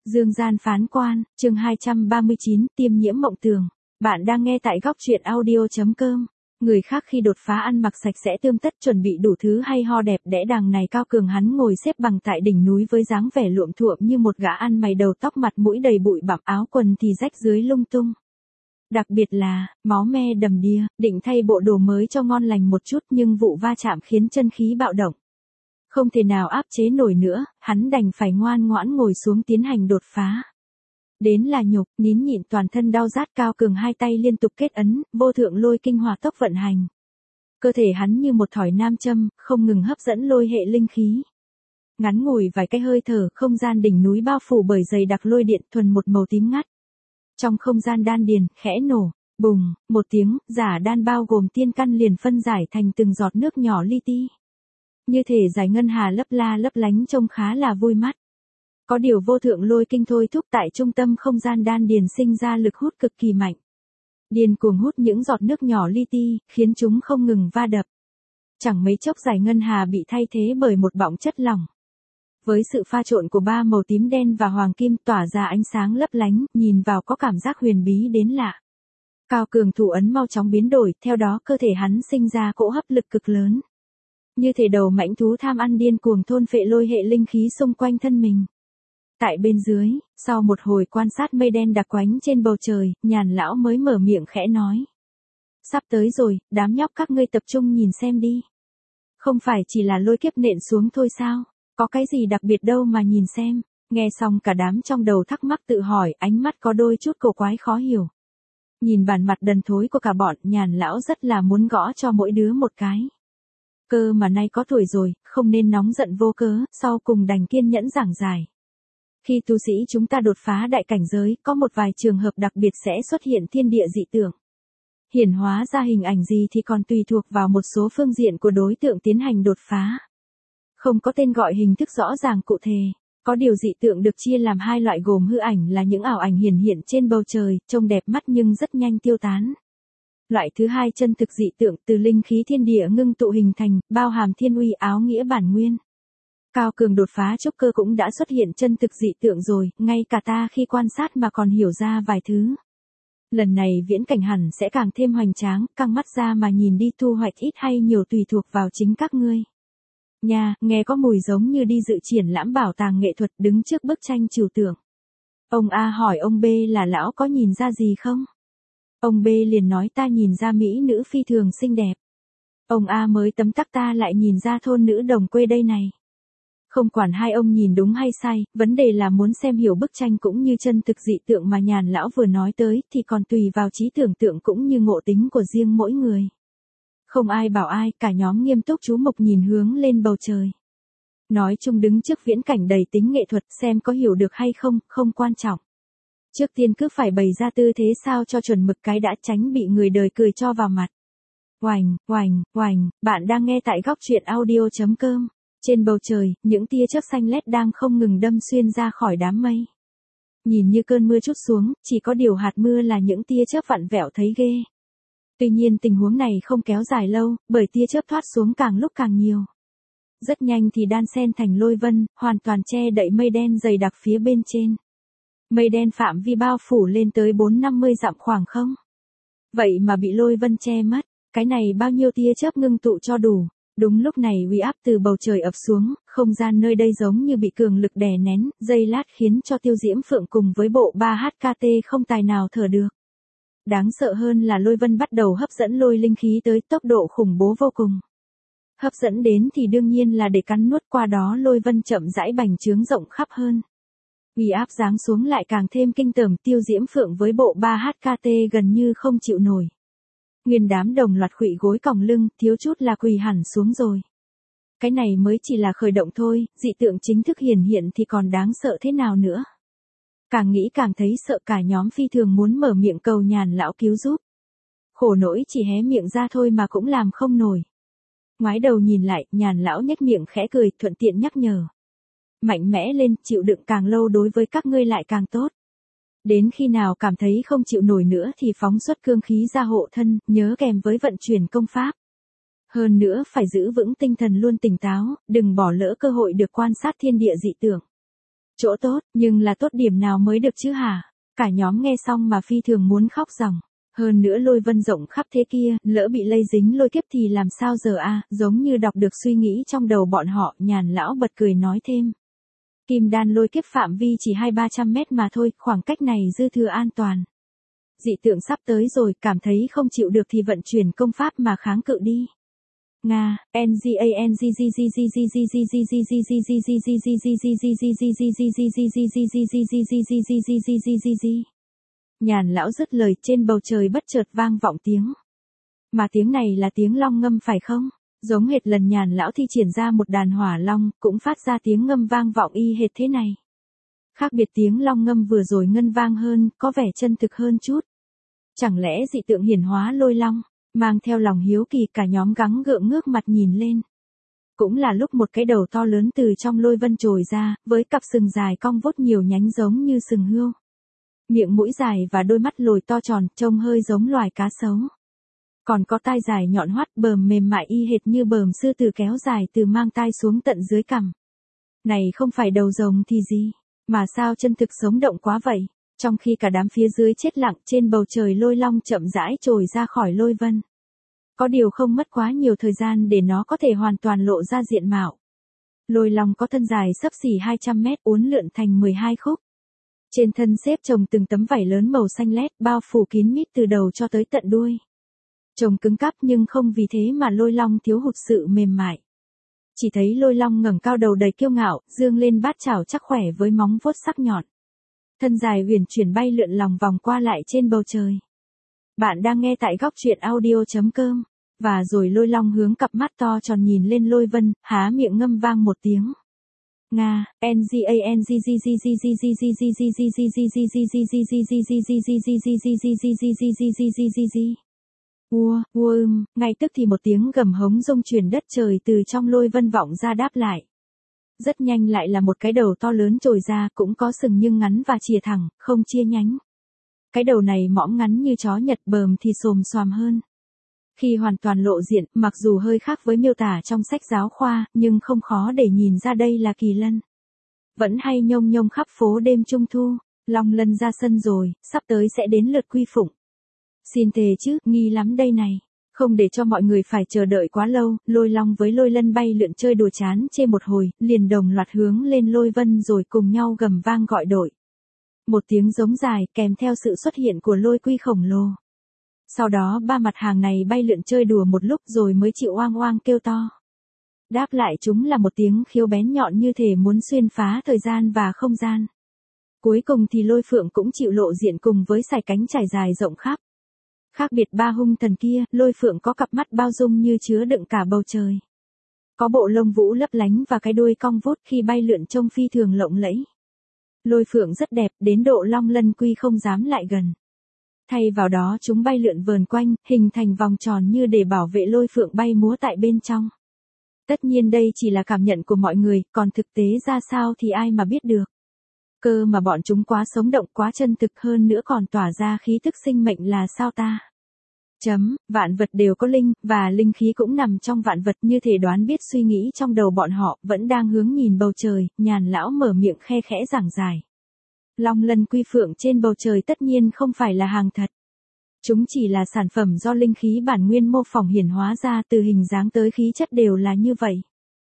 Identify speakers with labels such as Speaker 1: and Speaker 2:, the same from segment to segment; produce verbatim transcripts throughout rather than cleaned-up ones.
Speaker 1: Dương gian phán quan, chương hai trăm ba mươi chín, tiêm nhiễm mộng tường. Bạn đang nghe tại góc truyện audio chấm com. Người khác khi đột phá ăn mặc sạch sẽ tươm tất chuẩn bị đủ thứ hay ho đẹp đẽ, đằng này Cao Cường hắn ngồi xếp bằng tại đỉnh núi với dáng vẻ luộm thuộm như một gã ăn mày, đầu tóc mặt mũi đầy bụi bặm, áo quần thì rách dưới lung tung. Đặc biệt là, máu me đầm đìa, định thay bộ đồ mới cho ngon lành một chút nhưng vụ va chạm khiến chân khí bạo động. Không thể nào áp chế nổi nữa, hắn đành phải ngoan ngoãn ngồi xuống tiến hành đột phá. Đến là nhục, nín nhịn toàn thân đau rát, Cao Cường hai tay liên tục kết ấn, vô thượng lôi kinh hỏa tốc vận hành. Cơ thể hắn như một thỏi nam châm, không ngừng hấp dẫn lôi hệ linh khí. Ngắn ngủi vài cái hơi thở, không gian đỉnh núi bao phủ bởi dày đặc lôi điện thuần một màu tím ngắt. Trong không gian đan điền, khẽ nổ, bùng, một tiếng, giả đan bao gồm tiên căn liền phân giải thành từng giọt nước nhỏ li ti. Như thể giải ngân hà lấp la lấp lánh, trông khá là vui mắt. Có điều vô thượng lôi kinh thôi thúc tại trung tâm không gian đan điền sinh ra lực hút cực kỳ mạnh. Điền cuồng hút những giọt nước nhỏ li ti, khiến chúng không ngừng va đập. Chẳng mấy chốc giải ngân hà bị thay thế bởi một bọng chất lỏng. Với sự pha trộn của ba màu tím đen và hoàng kim tỏa ra ánh sáng lấp lánh, nhìn vào có cảm giác huyền bí đến lạ. Cao Cường thủ ấn mau chóng biến đổi, theo đó cơ thể hắn sinh ra cỗ hấp lực cực lớn. Như thể đầu mãnh thú tham ăn điên cuồng thôn phệ lôi hệ linh khí xung quanh thân mình. Tại bên dưới, sau một hồi quan sát mây đen đặc quánh trên bầu trời, Nhàn lão mới mở miệng khẽ nói. Sắp tới rồi, đám nhóc các ngươi tập trung nhìn xem đi. Không phải chỉ là lôi kiếp nện xuống thôi sao, có cái gì đặc biệt đâu mà nhìn xem. Nghe xong cả đám trong đầu thắc mắc tự hỏi, ánh mắt có đôi chút cổ quái khó hiểu. Nhìn bản mặt đần thối của cả bọn, Nhàn lão rất là muốn gõ cho mỗi đứa một cái. Cơ mà nay có tuổi rồi, không nên nóng giận vô cớ, sau cùng đành kiên nhẫn giảng giải. Khi tu sĩ chúng ta đột phá đại cảnh giới, có một vài trường hợp đặc biệt sẽ xuất hiện thiên địa dị tượng. Hiển hóa ra hình ảnh gì thì còn tùy thuộc vào một số phương diện của đối tượng tiến hành đột phá. Không có tên gọi hình thức rõ ràng cụ thể. Có điều dị tượng được chia làm hai loại gồm hư ảnh là những ảo ảnh hiển hiện trên bầu trời, trông đẹp mắt nhưng rất nhanh tiêu tán. Loại thứ hai chân thực dị tượng từ linh khí thiên địa ngưng tụ hình thành, bao hàm thiên uy áo nghĩa bản nguyên. Cao Cường đột phá trúc cơ cũng đã xuất hiện chân thực dị tượng rồi, ngay cả ta khi quan sát mà còn hiểu ra vài thứ. Lần này viễn cảnh hẳn sẽ càng thêm hoành tráng, căng mắt ra mà nhìn đi, thu hoạch ít hay nhiều tùy thuộc vào chính các ngươi. Nha, nghe có mùi giống như đi dự triển lãm bảo tàng nghệ thuật đứng trước bức tranh trừu tượng. Ông A hỏi ông B là lão có nhìn ra gì không? Ông B liền nói ta nhìn ra mỹ nữ phi thường xinh đẹp. Ông A mới tấm tắc ta lại nhìn ra thôn nữ đồng quê đây này. Không quản hai ông nhìn đúng hay sai, vấn đề là muốn xem hiểu bức tranh cũng như chân thực dị tượng mà Nhàn lão vừa nói tới thì còn tùy vào trí tưởng tượng cũng như ngộ tính của riêng mỗi người. Không ai bảo ai, cả nhóm nghiêm túc chú mục nhìn hướng lên bầu trời. Nói chung đứng trước viễn cảnh đầy tính nghệ thuật, xem có hiểu được hay không, không quan trọng. Trước tiên cứ phải bày ra tư thế sao cho chuẩn mực cái đã, tránh bị người đời cười cho vào mặt. Oành, oành, oành, bạn đang nghe tại góc truyện audio chấm com. Trên bầu trời, những tia chớp xanh lét đang không ngừng đâm xuyên ra khỏi đám mây. Nhìn như cơn mưa trút xuống, chỉ có điều hạt mưa là những tia chớp vặn vẹo thấy ghê. Tuy nhiên tình huống này không kéo dài lâu, bởi tia chớp thoát xuống càng lúc càng nhiều. Rất nhanh thì đan xen thành lôi vân, hoàn toàn che đậy mây đen dày đặc phía bên trên. Mây đen phạm vi bao phủ lên tới bốn năm mươi dặm khoảng không. Vậy mà bị lôi vân che mất, cái này bao nhiêu tia chớp ngưng tụ cho đủ. Đúng lúc này uy áp từ bầu trời ập xuống, không gian nơi đây giống như bị cường lực đè nén, giây lát khiến cho Tiêu Diễm Phượng cùng với bộ ba H K T không tài nào thở được. Đáng sợ hơn là lôi vân bắt đầu hấp dẫn lôi linh khí tới tốc độ khủng bố vô cùng. Hấp dẫn đến thì đương nhiên là để cắn nuốt, qua đó lôi vân chậm rãi bành trướng rộng khắp hơn. Uy áp giáng xuống lại càng thêm kinh tởm, Tiêu Diễm Phượng với bộ ba H K T gần như không chịu nổi. Nguyên đám đồng loạt khuỵu gối còng lưng, thiếu chút là quỳ hẳn xuống rồi. Cái này mới chỉ là khởi động thôi, dị tượng chính thức hiển hiện thì còn đáng sợ thế nào nữa. Càng nghĩ càng thấy sợ, cả nhóm phi thường muốn mở miệng cầu Nhàn lão cứu giúp. Khổ nỗi chỉ hé miệng ra thôi mà cũng làm không nổi. Ngoái đầu nhìn lại, Nhàn lão nhếch miệng khẽ cười, thuận tiện nhắc nhở. Mạnh mẽ lên, chịu đựng càng lâu đối với các ngươi lại càng tốt. Đến khi nào cảm thấy không chịu nổi nữa thì phóng xuất cương khí ra hộ thân, nhớ kèm với vận chuyển công pháp. Hơn nữa phải giữ vững tinh thần luôn tỉnh táo, đừng bỏ lỡ cơ hội được quan sát thiên địa dị tượng. Chỗ tốt, nhưng là tốt điểm nào mới được chứ hả? Cả nhóm nghe xong mà phi thường muốn khóc ròng. Hơn nữa lôi vân rộng khắp thế kia, lỡ bị lây dính lôi kiếp thì làm sao giờ a? Giống như đọc được suy nghĩ trong đầu bọn họ, Nhàn lão bật cười nói thêm. Kim đan lôi kiếp phạm vi chỉ hai ba trăm mét mà thôi, khoảng cách này dư thừa an toàn. Dị tượng sắp tới rồi, cảm thấy không chịu được thì vận chuyển công pháp mà kháng cự đi. Nga, N G A N G G G G G G G G G G G G G G G G G G G. Nhàn lão dứt lời, trên bầu trời bất chợt vang vọng tiếng. Mà tiếng này là tiếng long ngâm phải không? Giống hệt lần Nhàn lão thi triển ra một đàn hỏa long, cũng phát ra tiếng ngâm vang vọng y hệt thế này. Khác biệt tiếng long ngâm vừa rồi ngân vang hơn, có vẻ chân thực hơn chút. Chẳng lẽ dị tượng hiển hóa lôi long? Mang theo lòng hiếu kỳ cả nhóm gắng gượng ngước mặt nhìn lên. Cũng là lúc một cái đầu to lớn từ trong lôi vân trồi ra, với cặp sừng dài cong vút nhiều nhánh giống như sừng hươu. Miệng mũi dài và đôi mắt lồi to tròn, trông hơi giống loài cá sấu. Còn có tai dài nhọn hoắt, bờm mềm mại y hệt như bờm sư tử kéo dài từ mang tai xuống tận dưới cằm. Này không phải đầu rồng thì gì, mà sao chân thực sống động quá vậy? Trong khi cả đám phía dưới chết lặng, trên bầu trời lôi long chậm rãi trồi ra khỏi lôi vân. Có điều không mất quá nhiều thời gian để nó có thể hoàn toàn lộ ra diện mạo. Lôi long có thân dài xấp xỉ hai trăm mét, uốn lượn thành mười hai khúc. Trên thân xếp chồng từng tấm vảy lớn màu xanh lét, bao phủ kín mít từ đầu cho tới tận đuôi. Trông cứng cáp nhưng không vì thế mà lôi long thiếu hụt sự mềm mại. Chỉ thấy lôi long ngẩng cao đầu đầy kiêu ngạo, dương lên bát chảo chắc khỏe với móng vuốt sắc nhọn. Thân dài huyền chuyển bay lượn lòng vòng qua lại trên bầu trời. Bạn đang nghe tại góc truyện audio chấm com. Và rồi lôi long hướng cặp mắt to tròn nhìn lên lôi vân, há miệng ngâm vang một tiếng. Nga, N G A N G G G G G G G G G G G G G G G G G. Ua, ua ưm, ngay tức thì một tiếng gầm hống rung chuyển đất trời từ trong lôi vân vọng ra đáp lại. Rất nhanh lại là một cái đầu to lớn trồi ra, cũng có sừng nhưng ngắn và chìa thẳng, không chia nhánh. Cái đầu này mõm ngắn như chó Nhật, bờm thì xồm xoàm hơn. Khi hoàn toàn lộ diện, mặc dù hơi khác với miêu tả trong sách giáo khoa, nhưng không khó để nhìn ra đây là kỳ lân. Vẫn hay nhông nhông khắp phố đêm trung thu, long lân ra sân rồi, sắp tới sẽ đến lượt quy phụng. Xin thề chứ, nghi lắm đây này. Không để cho mọi người phải chờ đợi quá lâu, lôi long với lôi lân bay lượn chơi đùa chán chê một hồi, liền đồng loạt hướng lên lôi vân rồi cùng nhau gầm vang gọi đội. Một tiếng giống dài kèm theo sự xuất hiện của lôi quy khổng lồ. Sau đó ba mặt hàng này bay lượn chơi đùa một lúc rồi mới chịu oang oang kêu to. Đáp lại chúng là một tiếng khiếu bén nhọn như thể muốn xuyên phá thời gian và không gian. Cuối cùng thì lôi phượng cũng chịu lộ diện cùng với sải cánh trải dài rộng khắp. Khác biệt ba hung thần kia, lôi phượng có cặp mắt bao dung như chứa đựng cả bầu trời. Có bộ lông vũ lấp lánh và cái đuôi cong vút khi bay lượn trông phi thường lộng lẫy. Lôi phượng rất đẹp, đến độ long lân quy không dám lại gần. Thay vào đó chúng bay lượn vờn quanh, hình thành vòng tròn như để bảo vệ lôi phượng bay múa tại bên trong. Tất nhiên đây chỉ là cảm nhận của mọi người, còn thực tế ra sao thì ai mà biết được. Cơ mà bọn chúng quá sống động, quá chân thực, hơn nữa còn tỏa ra khí tức sinh mệnh là sao ta? Chấm, vạn vật đều có linh, và linh khí cũng nằm trong vạn vật, như thể đoán biết suy nghĩ trong đầu bọn họ, vẫn đang hướng nhìn bầu trời. Nhàn lão mở miệng khe khẽ giảng giải. Long lân quy phượng trên bầu trời tất nhiên không phải là hàng thật. Chúng chỉ là sản phẩm do linh khí bản nguyên mô phỏng hiển hóa ra, từ hình dáng tới khí chất đều là như vậy.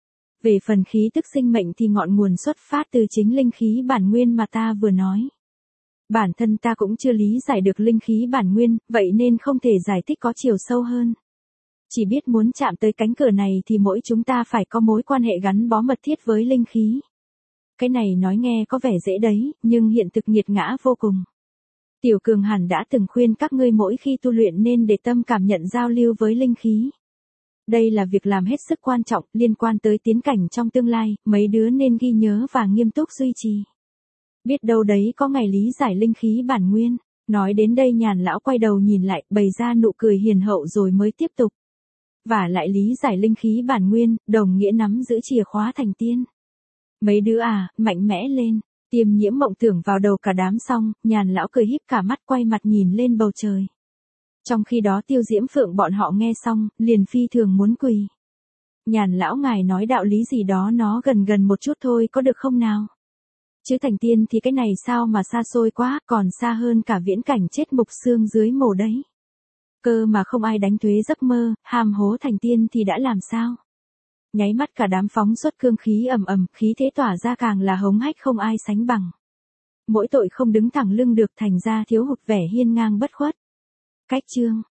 Speaker 1: Về phần khí tức sinh mệnh thì ngọn nguồn xuất phát từ chính linh khí bản nguyên mà ta vừa nói. Bản thân ta cũng chưa lý giải được linh khí bản nguyên, vậy nên không thể giải thích có chiều sâu hơn. Chỉ biết muốn chạm tới cánh cửa này thì mỗi chúng ta phải có mối quan hệ gắn bó mật thiết với linh khí. Cái này nói nghe có vẻ dễ đấy, nhưng hiện thực nghiệt ngã vô cùng. Tiểu Cường hẳn đã từng khuyên các ngươi mỗi khi tu luyện nên để tâm cảm nhận giao lưu với linh khí. Đây là việc làm hết sức quan trọng, liên quan tới tiến cảnh trong tương lai, mấy đứa nên ghi nhớ và nghiêm túc duy trì. Biết đâu đấy có ngày lý giải linh khí bản nguyên. Nói đến đây Nhàn lão quay đầu nhìn lại, bày ra nụ cười hiền hậu rồi mới tiếp tục. Và lại lý giải linh khí bản nguyên, đồng nghĩa nắm giữ chìa khóa thành tiên. Mấy đứa à, mạnh mẽ lên. Tiêm nhiễm mộng tưởng vào đầu cả đám xong, Nhàn lão cười híp cả mắt quay mặt nhìn lên bầu trời. Trong khi đó Tiêu Diễm Phượng bọn họ nghe xong, liền phi thường muốn quỳ. Nhàn lão ngài nói đạo lý gì đó nó gần gần một chút thôi có được không nào? Chứ thành tiên thì cái này sao mà xa xôi quá, còn xa hơn cả viễn cảnh chết mục xương dưới mồ đấy. Cơ mà không ai đánh thuế giấc mơ, hàm hố thành tiên thì đã làm sao? Nháy mắt cả đám phóng xuất cương khí ầm ầm, khí thế tỏa ra càng là hống hách không ai sánh bằng. Mỗi tội không đứng thẳng lưng được thành ra thiếu hụt vẻ hiên ngang bất khuất. Cách chương